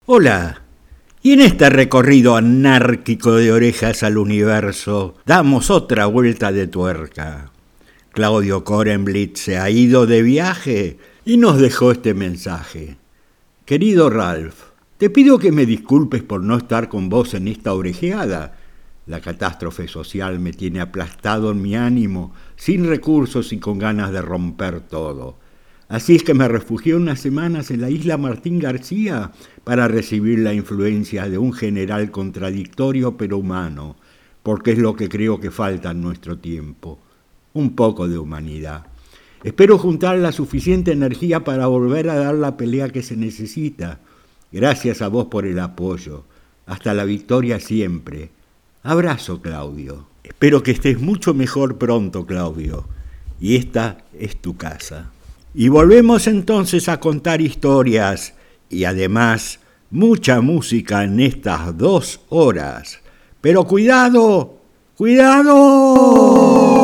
Hola, y en este recorrido anárquico de orejas al universo, damos otra vuelta de tuerca. Claudio Korenblith se ha ido de viaje y nos dejó este mensaje. Querido Ralph, te pido que me disculpes por no estar con vos en esta orejeada. La catástrofe social me tiene aplastado en mi ánimo, sin recursos y con ganas de romper todo. Así es que me refugié unas semanas en la isla Martín García para recibir la influencia de un general contradictorio pero humano, porque es lo que creo que falta en nuestro tiempo, un poco de humanidad. Espero juntar la suficiente energía para volver a dar la pelea que se necesita. Gracias a vos por el apoyo. Hasta la victoria siempre. Abrazo, Claudio. Espero que estés mucho mejor pronto, Claudio. Y esta es tu casa. Y volvemos entonces a contar historias y además mucha música en estas 2 horas. Pero cuidado, ¡cuidado!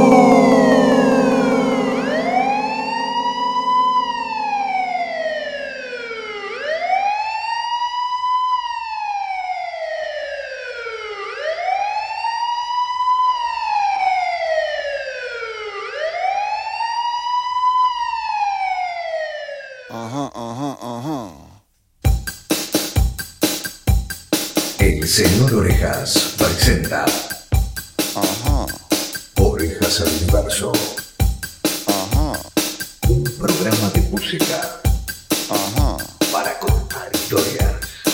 El señor Orejas presenta Orejas al Universo. Un programa de música para contar historias.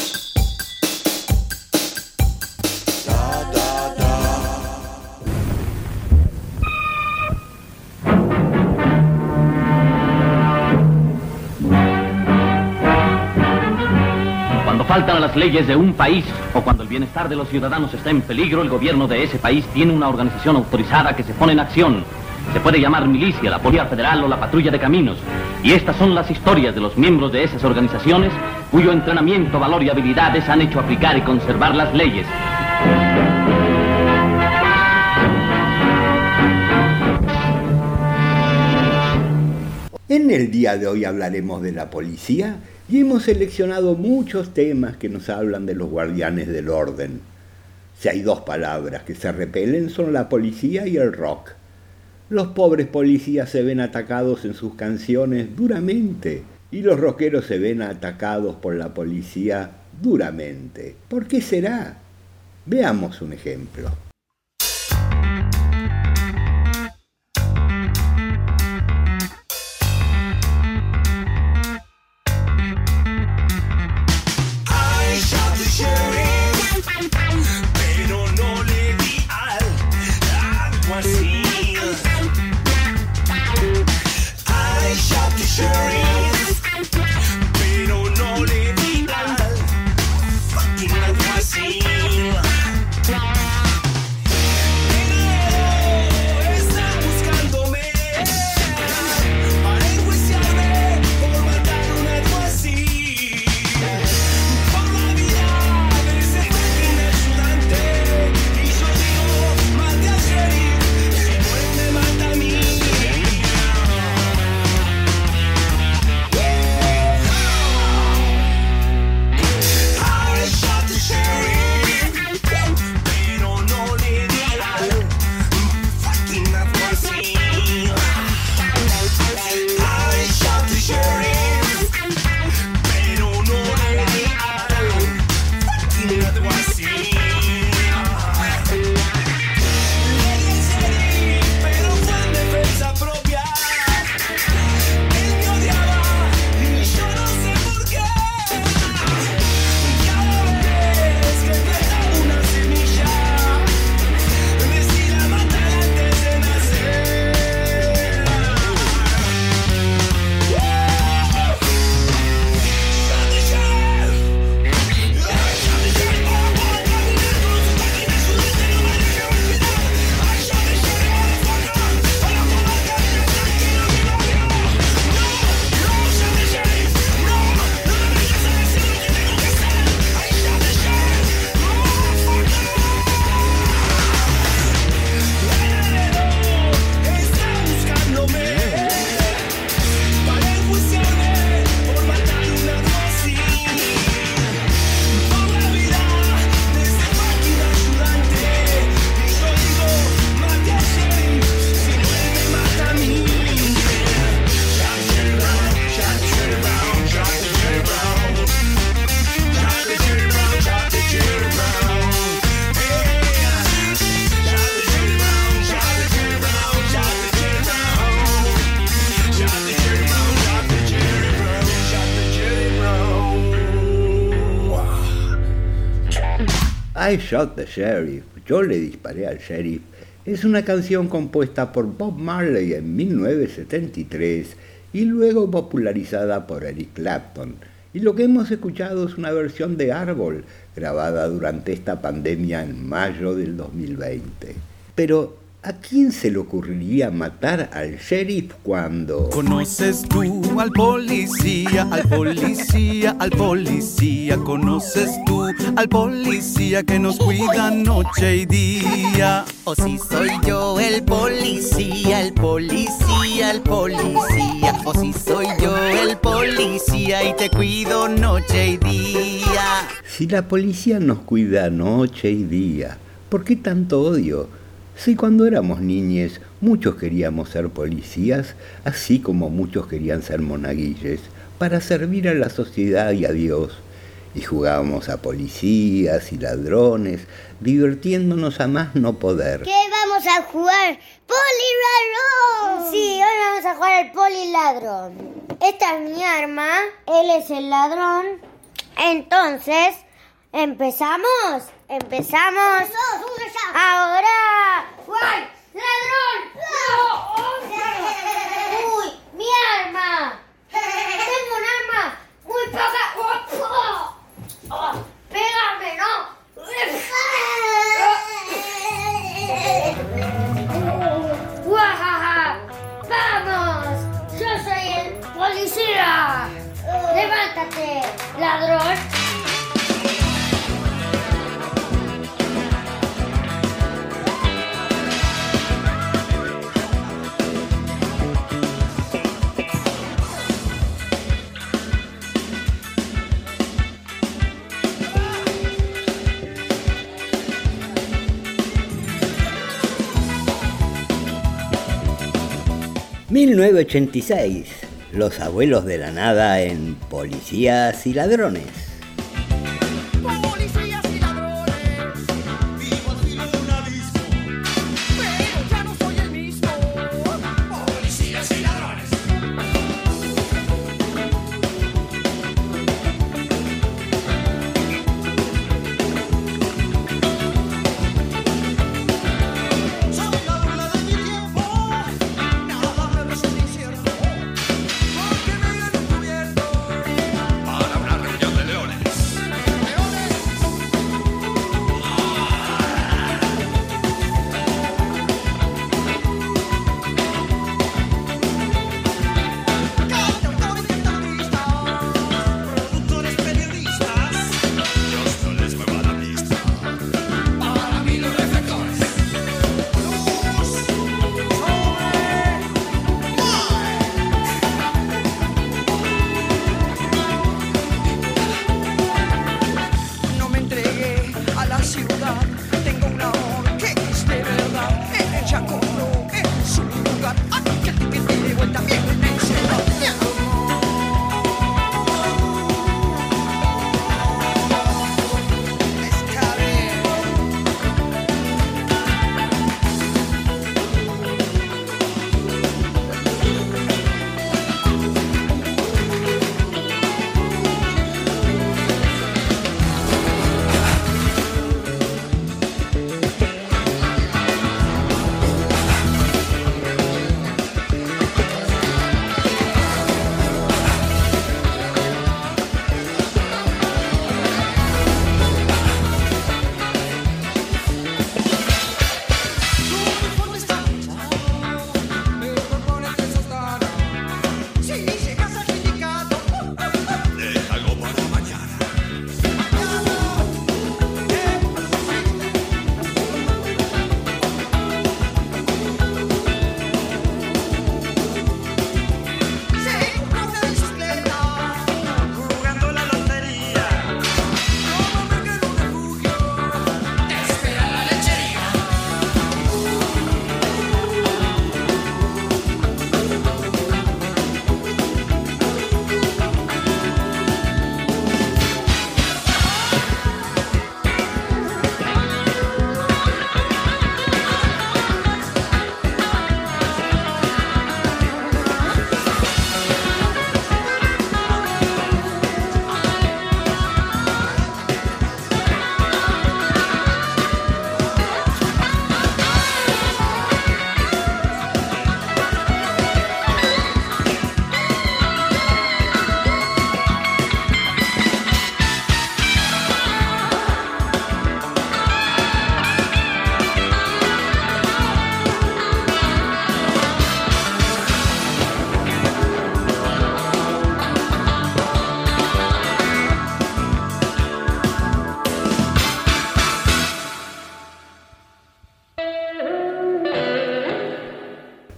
Faltan a las leyes de un país o cuando el bienestar de los ciudadanos está en peligro, el gobierno de ese país tiene una organización autorizada que se pone en acción. Se puede llamar milicia, la Policía Federal o la Patrulla de Caminos. Y estas son las historias de los miembros de esas organizaciones cuyo entrenamiento, valor y habilidades han hecho aplicar y conservar las leyes. En el día de hoy hablaremos de la policía y hemos seleccionado muchos temas que nos hablan de los guardianes del orden. Si hay 2 palabras que se repelen son la policía y el rock. Los pobres policías se ven atacados en sus canciones duramente y los rockeros se ven atacados por la policía duramente. ¿Por qué será? Veamos un ejemplo. I Shot the Sheriff, Yo le disparé al sheriff, es una canción compuesta por Bob Marley en 1973 y luego popularizada por Eric Clapton. Y lo que hemos escuchado es una versión de Árbol, grabada durante esta pandemia en mayo del 2020. Pero, ¿a quién se le ocurriría matar al sheriff cuando... ¿Conoces tú al policía, al policía, al policía? ¿Conoces tú al policía que nos cuida noche y día? O si soy yo el policía, el policía, el policía. O si soy yo el policía y te cuido noche y día. Si la policía nos cuida noche y día, ¿por qué tanto odio? Si cuando éramos niñes muchos queríamos ser policías, así como muchos querían ser monaguilles, para servir a la sociedad y a Dios. Y jugábamos a policías y ladrones, divirtiéndonos a más no poder. ¿Qué vamos a jugar? ¡Poli-ladrón! Sí, hoy vamos a jugar al poli-ladrón. Esta es mi arma, él es el ladrón. Entonces, ¿empezamos? ¡Empezamos! ¡Ahora! ¡Guay! ¡Ladrón! ¡No! ¡Uy! ¡Mi arma! ¡Tengo un arma muy poca! ¡Oh! ¡Pégame, no! ¡Guajaja! ¡Vamos! ¡Yo soy el policía! ¡Levántate, ladrón! 1986, Los Abuelos de la Nada en Policías y Ladrones. Policías y ladrones, vivo al filo de un abismo, pero ya no soy el mismo. Policías y ladrones. Soy la burla de mi tiempo, nada me resulta incierto, porque me han encubierto para una reunión de leones. Leones.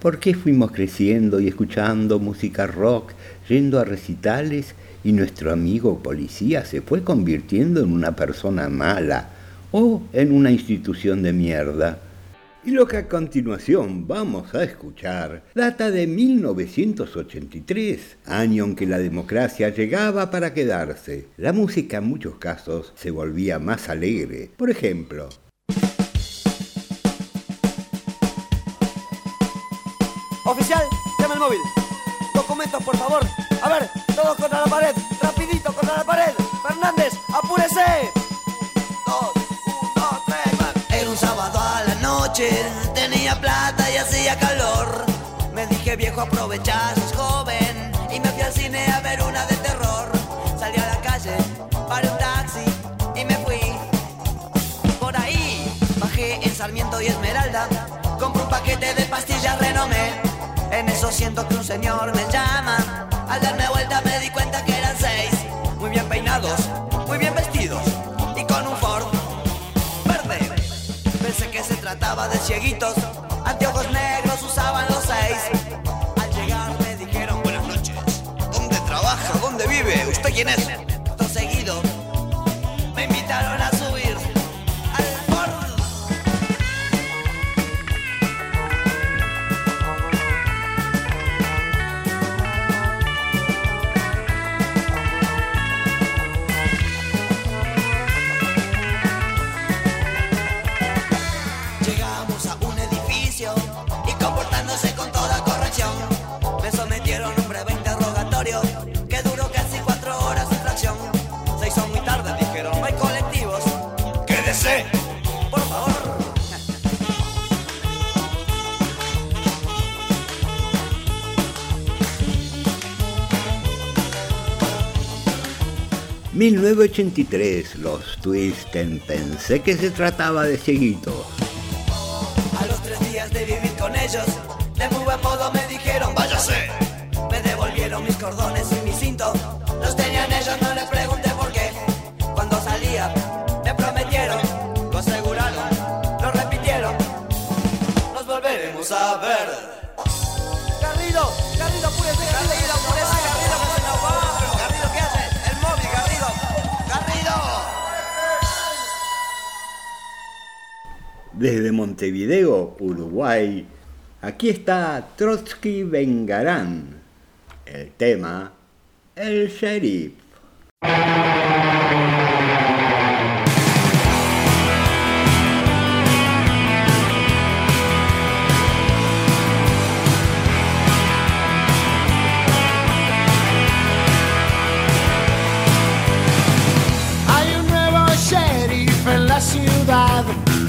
¿Por qué fuimos creciendo y escuchando música rock, yendo a recitales y nuestro amigo policía se fue convirtiendo en una persona mala o en una institución de mierda? Y lo que a continuación vamos a escuchar data de 1983, año en que la democracia llegaba para quedarse. La música en muchos casos se volvía más alegre. Por ejemplo, oficial, llama el móvil. Documentos, por favor. A ver, todos contra la pared. Rapidito, contra la pared. Fernández, apúrese. 2, 1, 3, más. Era un sábado a la noche, tenía plata y hacía calor. Me dije, viejo, aprovechá, sos joven. Y me fui al cine a ver una de terror. Salí a la calle, paré un taxi y me fui. Por ahí, bajé en Sarmiento y Esmeralda. Compré un paquete de pastillas Renomé. En eso siento que un señor me llama. Al darme vuelta me di cuenta que eran 6. Muy bien peinados, muy bien vestidos y con un Ford verde. Pensé que se trataba de cieguitos. Anteojos negros usaban los 6. Al llegar me dijeron, buenas noches. ¿Dónde trabaja? ¿Dónde vive? ¿Usted quién es? Todo seguido me invitaron a subir al Ford. 1983, los Twisten, pensé que se trataba de cieguitos. A los 3 días de vivir con ellos, de muy buen modo me dijeron, váyase. Me devolvieron mis cordones y mi cinto. Los tenían ellos, no les pregunté por qué. Cuando salía, me prometieron, lo aseguraron, lo repitieron. Nos volveremos a ver. Garrido, apúrese, Garrido, apúrese, Garrido, que se nos va. Garrido, ¿qué hace? El móvil, Garrido. Garrido. Desde Montevideo, Uruguay, aquí está Trotsky Vengarán. El tema, El Sheriff. Hay un nuevo sheriff en la ciudad.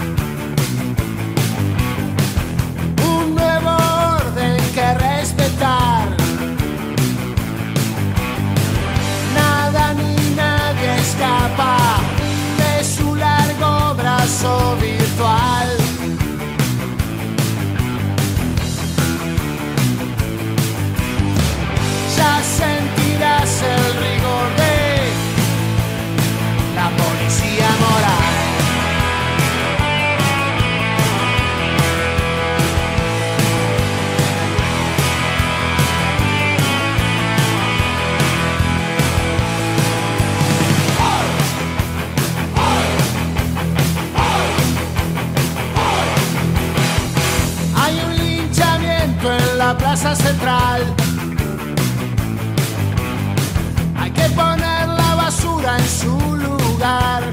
Un nuevo orden que respetar. Nada ni nadie escapa de su largo brazo virtual. Ya sentirás el rigor de la policía moral. Hay un linchamiento en la plaza central. Hay que poner la basura en su lugar.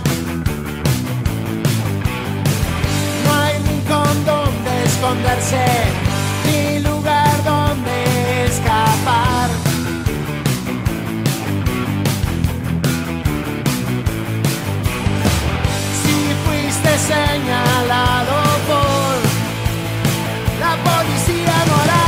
No hay rincón donde esconderse, ni lugar donde escapar. Si fuiste señalado por la policía moral,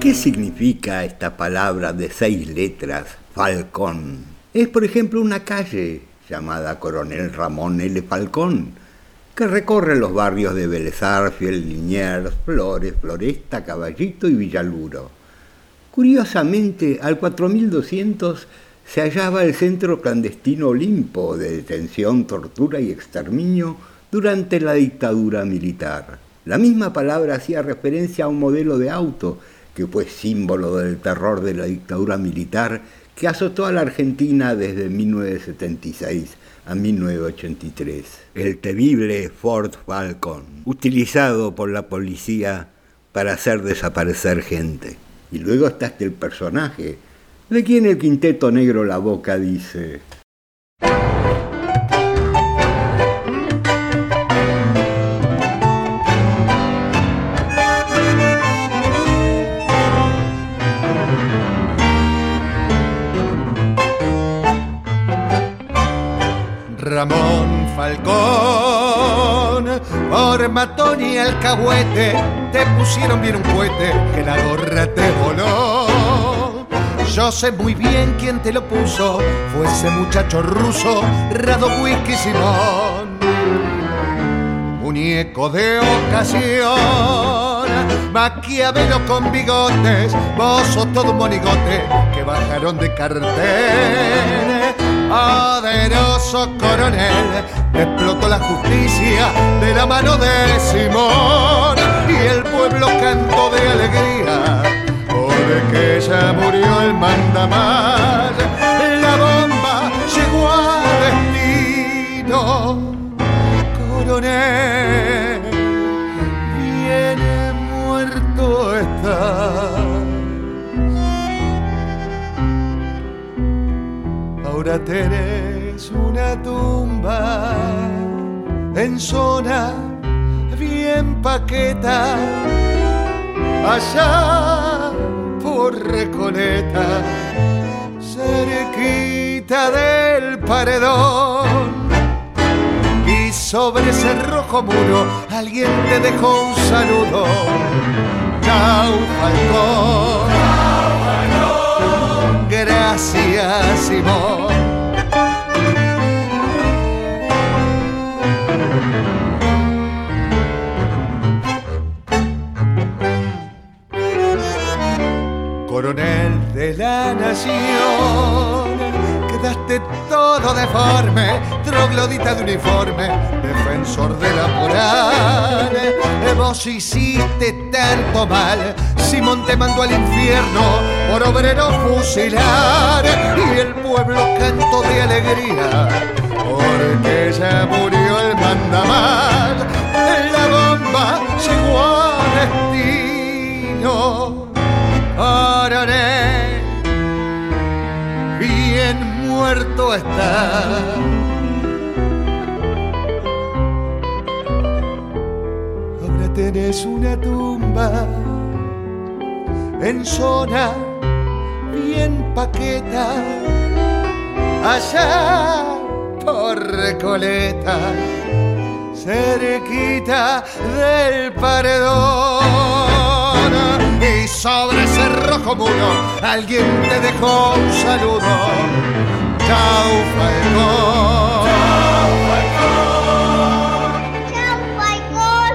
¿Qué significa esta palabra de 6 letras, Falcón? Es, por ejemplo, una calle llamada Coronel Ramón L. Falcón, que recorre los barrios de Vélez Arfiel, Liniers, Flores, Floresta, Caballito y Villaluro. Curiosamente, al 4200 se hallaba el centro clandestino Olimpo de detención, tortura y exterminio durante la dictadura militar. La misma palabra hacía referencia a un modelo de auto que fue símbolo del terror de la dictadura militar que azotó a la Argentina desde 1976 a 1983. El temible Ford Falcon, utilizado por la policía para hacer desaparecer gente. Y luego está el personaje, de quien el Quinteto Negro La Boca dice: Ramón Falcón, por matón y alcahuete, te pusieron bien un cohete que la gorra te voló. Yo sé muy bien quién te lo puso, fue ese muchacho ruso, Radowisky Simón. Muñeco de ocasión, Maquiavelo con bigotes, vos sos todo un monigote que bajaron de cartel. Poderoso coronel, explotó la justicia de la mano de Simón y el pueblo cantó de alegría porque ya murió el mandamás. La bomba llegó a destino, coronel, bien muerto está. Ahora tenés una tumba en zona bien paqueta, allá por Recoleta, cerquita del paredón. Y sobre ese rojo muro alguien te dejó un saludo. Chau, Falcón. Gracias, Simón. Coronel de la nación, quedaste todo deforme, troglodita de uniforme, defensor de la moral. Vos hiciste tanto mal, Simón te mandó al infierno por obrero fusilar y el pueblo cantó de alegría porque ya murió el mandamás. La bomba llegó a destino, coronel, bien muerto está. Ahora tenés una tumba en zona bien paqueta, allá por Recoleta, cerquita del paredón. Y sobre ese rojo muro alguien te dejó un saludo. Chau, Falcón. ¡Chao, Falcón!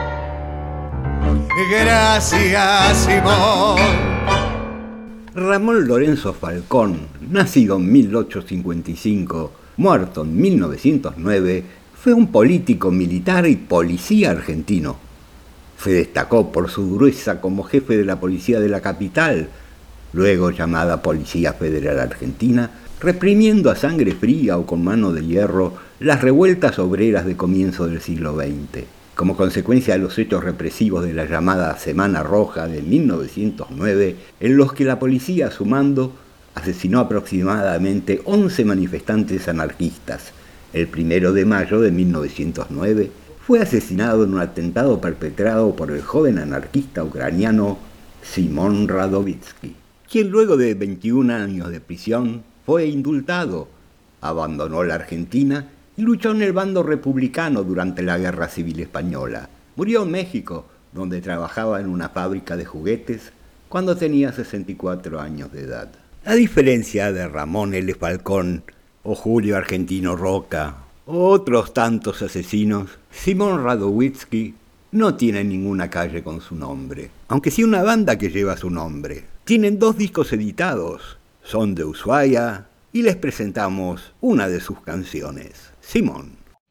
Gracias, Simón. Ramón Lorenzo Falcón, nacido en 1855, muerto en 1909, fue un político militar y policía argentino. Se destacó por su dureza como jefe de la policía de la capital, luego llamada Policía Federal Argentina, reprimiendo a sangre fría o con mano de hierro las revueltas obreras de comienzo del siglo XX. Como consecuencia de los hechos represivos de la llamada Semana Roja de 1909, en los que la policía a su mando asesinó aproximadamente 11 manifestantes anarquistas. El 1 de mayo de 1909 fue asesinado en un atentado perpetrado por el joven anarquista ucraniano Simón Radowisky, quien luego de 21 años de prisión fue indultado, abandonó la Argentina y luchó en el bando republicano durante la Guerra Civil Española. Murió en México, donde trabajaba en una fábrica de juguetes, cuando tenía 64 años de edad. A diferencia de Ramón L. Falcón o Julio Argentino Roca o otros tantos asesinos, Simón Radowitzki no tiene ninguna calle con su nombre, aunque sí una banda que lleva su nombre. Tienen 2 discos editados, son de Ushuaia, y les presentamos una de sus canciones, Simón.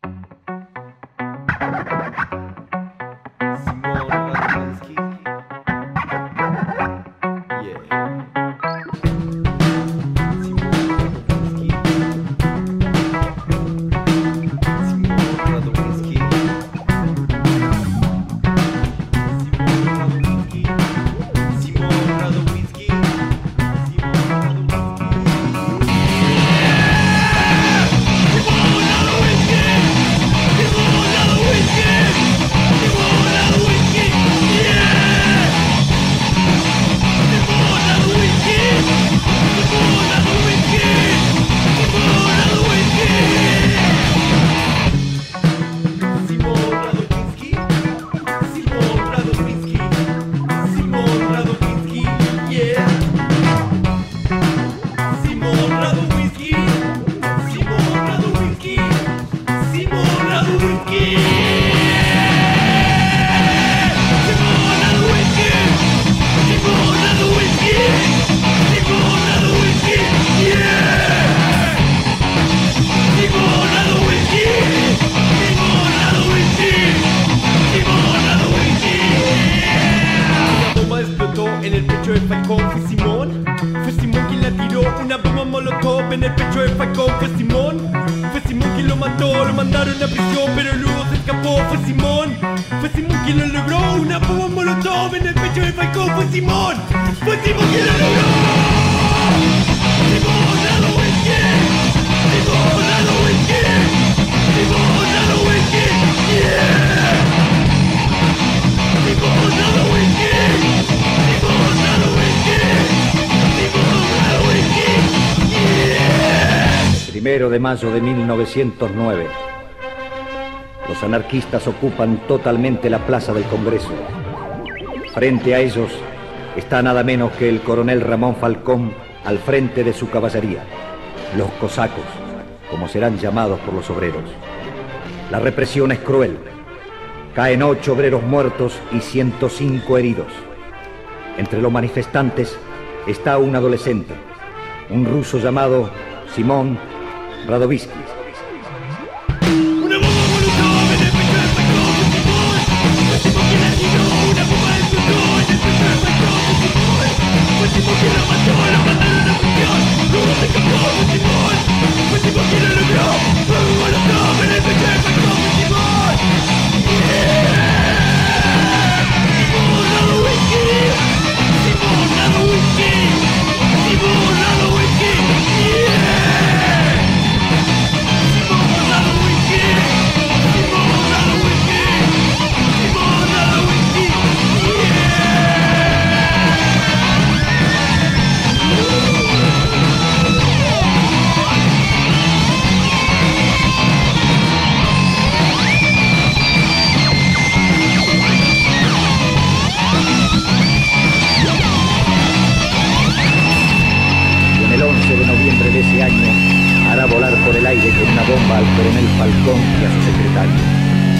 De mayo de 1909. Los anarquistas ocupan totalmente la plaza del Congreso. Frente a ellos está nada menos que el coronel Ramón Falcón al frente de su caballería, los cosacos, como serán llamados por los obreros. La represión es cruel. Caen 8 obreros muertos y 105 heridos. Entre los manifestantes está un adolescente, un ruso llamado Simón Radowitzki. Una bomba molotov en el pecho de Falcón, Simón. Fue Simón quien la tiró, una bomba explotó en el pecho de Falcón, Simón. Fue Simón quien lo mató, lo mandaron a prisión. Luego se escapó, Simón. Fue Simón quien lo logró. Una bomba molotov en el pecho de Falcón, Simón. Simón Radowitzki. Simón Radowitzki. Simón Radowitzki. De ese año hará volar por el aire con una bomba al coronel Falcón y a su secretario.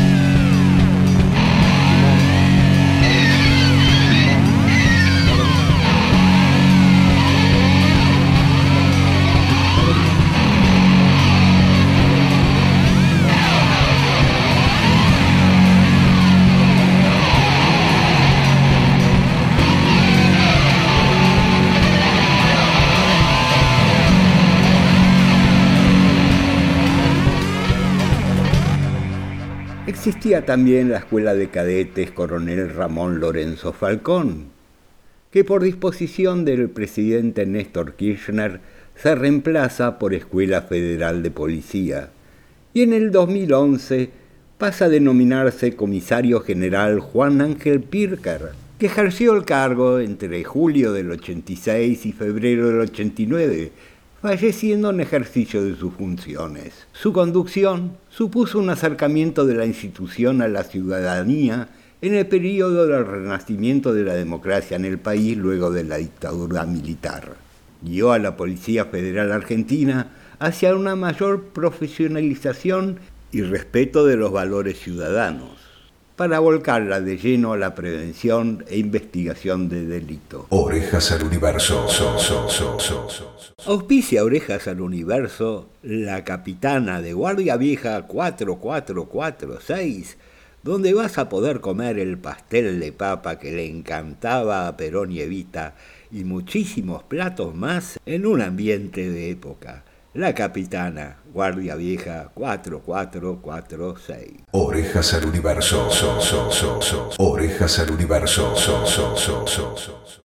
Existía también la Escuela de Cadetes Coronel Ramón Lorenzo Falcón, que por disposición del presidente Néstor Kirchner se reemplaza por Escuela Federal de Policía, y en el 2011 pasa a denominarse Comisario General Juan Ángel Pirker, que ejerció el cargo entre julio del 86 y febrero del 89, falleciendo en ejercicio de sus funciones. Su conducción supuso un acercamiento de la institución a la ciudadanía en el periodo del renacimiento de la democracia en el país luego de la dictadura militar. Guió a la Policía Federal Argentina hacia una mayor profesionalización y respeto de los valores ciudadanos, para volcarla de lleno a la prevención e investigación de delitos. Orejas al Universo. Auspicia Orejas al Universo la capitana de Guardia Vieja 4446, donde vas a poder comer el pastel de papa que le encantaba a Perón y Evita y muchísimos platos más en un ambiente de época. La capitana, Guardia Vieja 4446. Orejas al Universo. Orejas al Universo.